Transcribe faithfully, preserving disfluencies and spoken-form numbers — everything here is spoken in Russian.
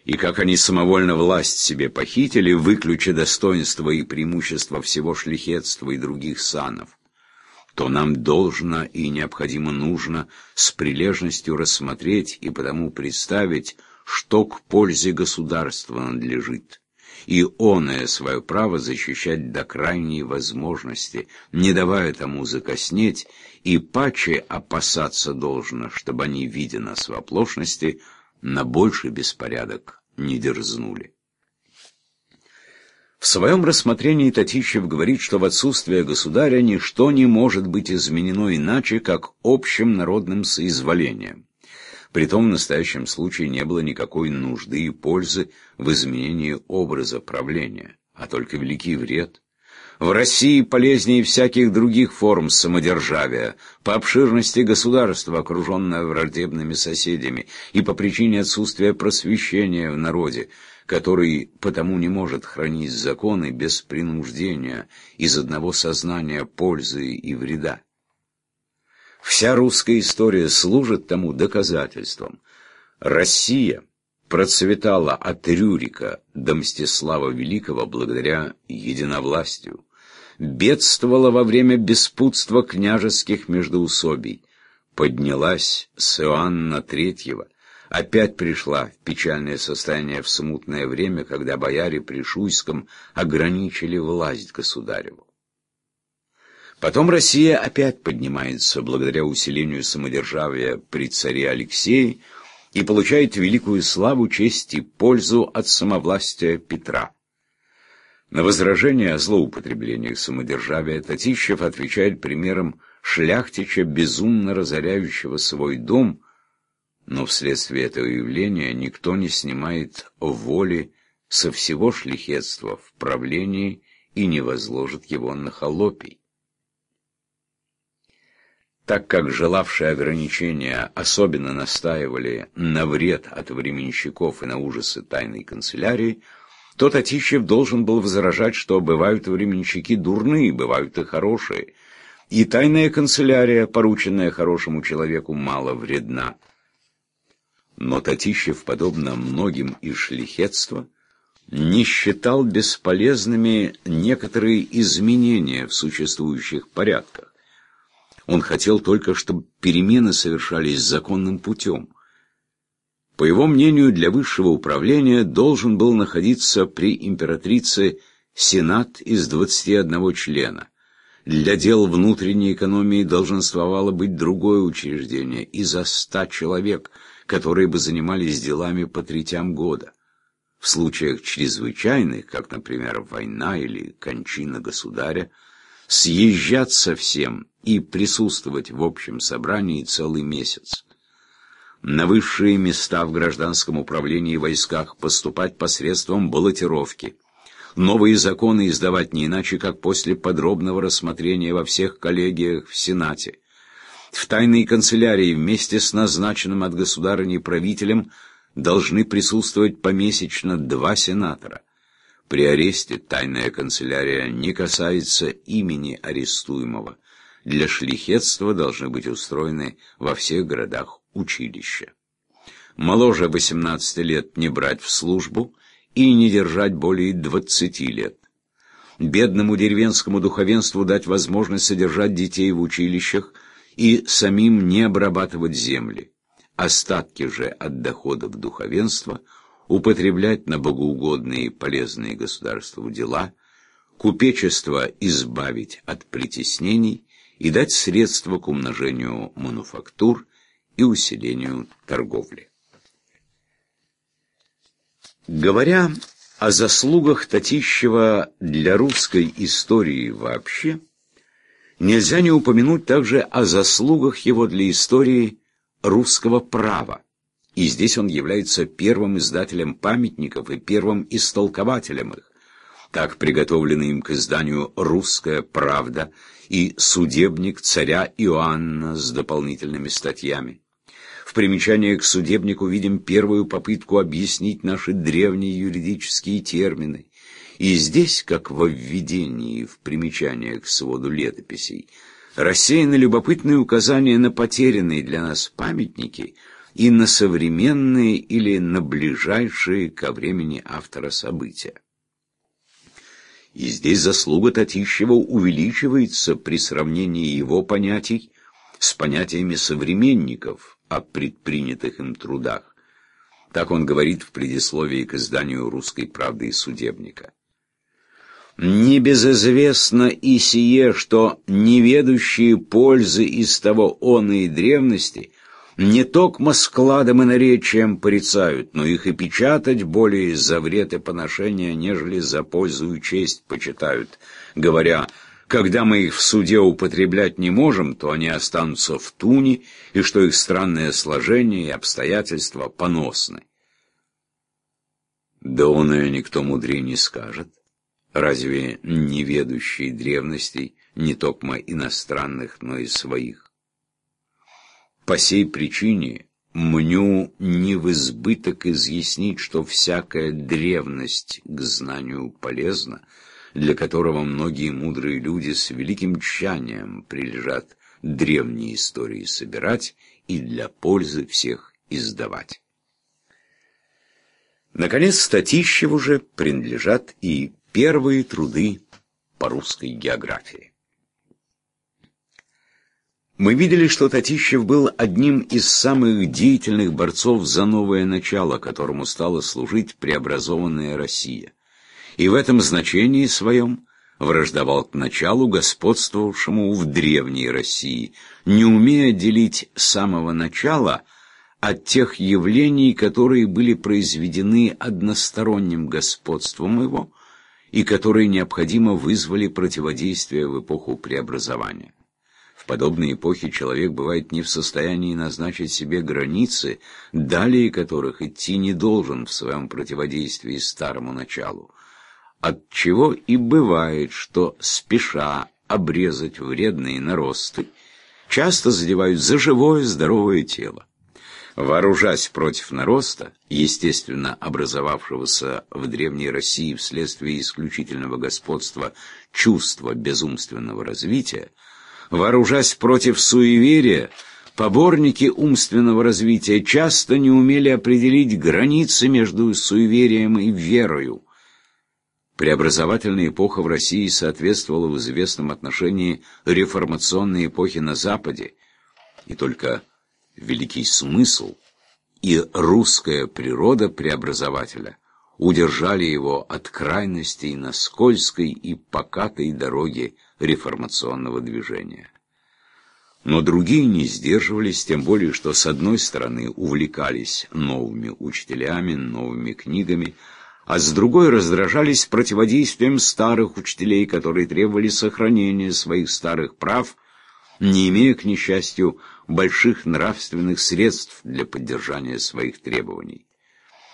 и как они самовольно власть себе похитили, выключа достоинства и преимущества всего шляхетства и других санов, то нам должно и необходимо нужно с прилежностью рассмотреть и потому представить, что к пользе государства надлежит, и оное свое право защищать до крайней возможности, не давая тому закоснеть, и паче опасаться должно, чтобы они, видя нас в оплошности, на больший беспорядок не дерзнули. В своем рассмотрении Татищев говорит, что в отсутствие государя ничто не может быть изменено иначе, как общим народным соизволением. Притом в настоящем случае не было никакой нужды и пользы в изменении образа правления, а только великий вред. В России полезнее всяких других форм самодержавия, по обширности государства, окруженное враждебными соседями, и по причине отсутствия просвещения в народе, который потому не может хранить законы без принуждения, из одного сознания пользы и вреда. Вся русская история служит тому доказательством. Россия процветала от Рюрика до Мстислава Великого благодаря единовластию, бедствовала во время беспутства княжеских междоусобий, поднялась с Иоанна Третьего, опять пришла в печальное состояние в смутное время, когда бояре при Шуйском ограничили власть государеву. Потом Россия опять поднимается благодаря усилению самодержавия при царе Алексее и получает великую славу, честь и пользу от самовластия Петра. На возражение о злоупотреблениях самодержавия Татищев отвечает примером шляхтича, безумно разоряющего свой дом, но вследствие этого явления никто не снимает воли со всего шляхетства в правлении и не возложит его на холопий. Так как желавшие ограничения особенно настаивали на вред от временщиков и на ужасы тайной канцелярии, то Татищев должен был возражать, что бывают временщики дурные, бывают и хорошие, и тайная канцелярия, порученная хорошему человеку, мало вредна. Но Татищев, подобно многим из шляхетства, не считал бесполезными некоторые изменения в существующих порядках. Он хотел только, чтобы перемены совершались законным путем. По его мнению, для высшего управления должен был находиться при императрице сенат из двадцати одного члена. Для дел внутренней экономии долженствовало быть другое учреждение из ста человек, которые бы занимались делами по третям года. В случаях чрезвычайных, как, например, война или кончина государя, съезжать со всем и присутствовать в общем собрании целый месяц. На высшие места в гражданском управлении и войсках поступать посредством баллотировки. Новые законы издавать не иначе, как после подробного рассмотрения во всех коллегиях в Сенате. В тайной канцелярии вместе с назначенным от государыни правителем должны присутствовать помесячно два сенатора. При аресте тайная канцелярия не касается имени арестуемого. Для шляхетства должны быть устроены во всех городах училища. Моложе восемнадцати лет не брать в службу и не держать более двадцати лет. Бедному деревенскому духовенству дать возможность содержать детей в училищах и самим не обрабатывать земли. Остатки же от доходов духовенства употреблять на богоугодные и полезные государству дела, купечество избавить от притеснений и дать средства к умножению мануфактур и усилению торговли. Говоря о заслугах Татищева для русской истории вообще, нельзя не упомянуть также о заслугах его для истории русского права. И здесь он является первым издателем памятников и первым истолкователем их. Так приготовлены им к изданию «Русская правда» и «Судебник царя Иоанна» с дополнительными статьями. В примечании к судебнику видим первую попытку объяснить наши древние юридические термины. И здесь, как во введении в примечание к своду летописей, рассеяны любопытные указания на потерянные для нас памятники и на современные или на ближайшие ко времени автора события. И здесь заслуга Татищева увеличивается при сравнении его понятий с понятиями современников о предпринятых им трудах. Так он говорит в предисловии к изданию «Русской правды» и «Судебника». «Небезызвестно и сие, что неведущие пользы из того оной древности не токмо складом и наречием порицают, но их и печатать более за вред и поношение, нежели за пользу и честь почитают, говоря, когда мы их в суде употреблять не можем, то они останутся в туне, и что их странное сложение и обстоятельства поносны». Да он и никто мудрее не скажет. Разве неведущие древностей не токмо иностранных, но и своих? По сей причине мню не в избыток изъяснить, что всякая древность к знанию полезна, для которого многие мудрые люди с великим тщанием прилежат древние истории собирать и для пользы всех издавать. Наконец, Татищеву же принадлежат и первые труды по русской географии. Мы видели, что Татищев был одним из самых деятельных борцов за новое начало, которому стала служить преобразованная Россия, и в этом значении своем враждовал к началу, господствовавшему в древней России, не умея делить самого начала от тех явлений, которые были произведены односторонним господством его и которые необходимо вызвали противодействие в эпоху преобразования. В подобные эпохи человек бывает не в состоянии назначить себе границы, далее которых идти не должен в своем противодействии старому началу. Отчего и бывает, что, спеша обрезать вредные наросты, часто задевают за живое здоровое тело. Вооружаясь против нароста, естественно образовавшегося в Древней России вследствие исключительного господства чувства безумственного развития, вооружаясь против суеверия, поборники умственного развития часто не умели определить границы между суеверием и верою. Преобразовательная эпоха в России соответствовала в известном отношении реформационной эпохе на Западе, и только великий смысл и русская природа преобразователя удержали его от крайностей на скользкой и покатой дороге реформационного движения. Но другие не сдерживались, тем более, что с одной стороны увлекались новыми учителями, новыми книгами, а с другой раздражались противодействием старых учителей, которые требовали сохранения своих старых прав, не имея, к несчастью, больших нравственных средств для поддержания своих требований.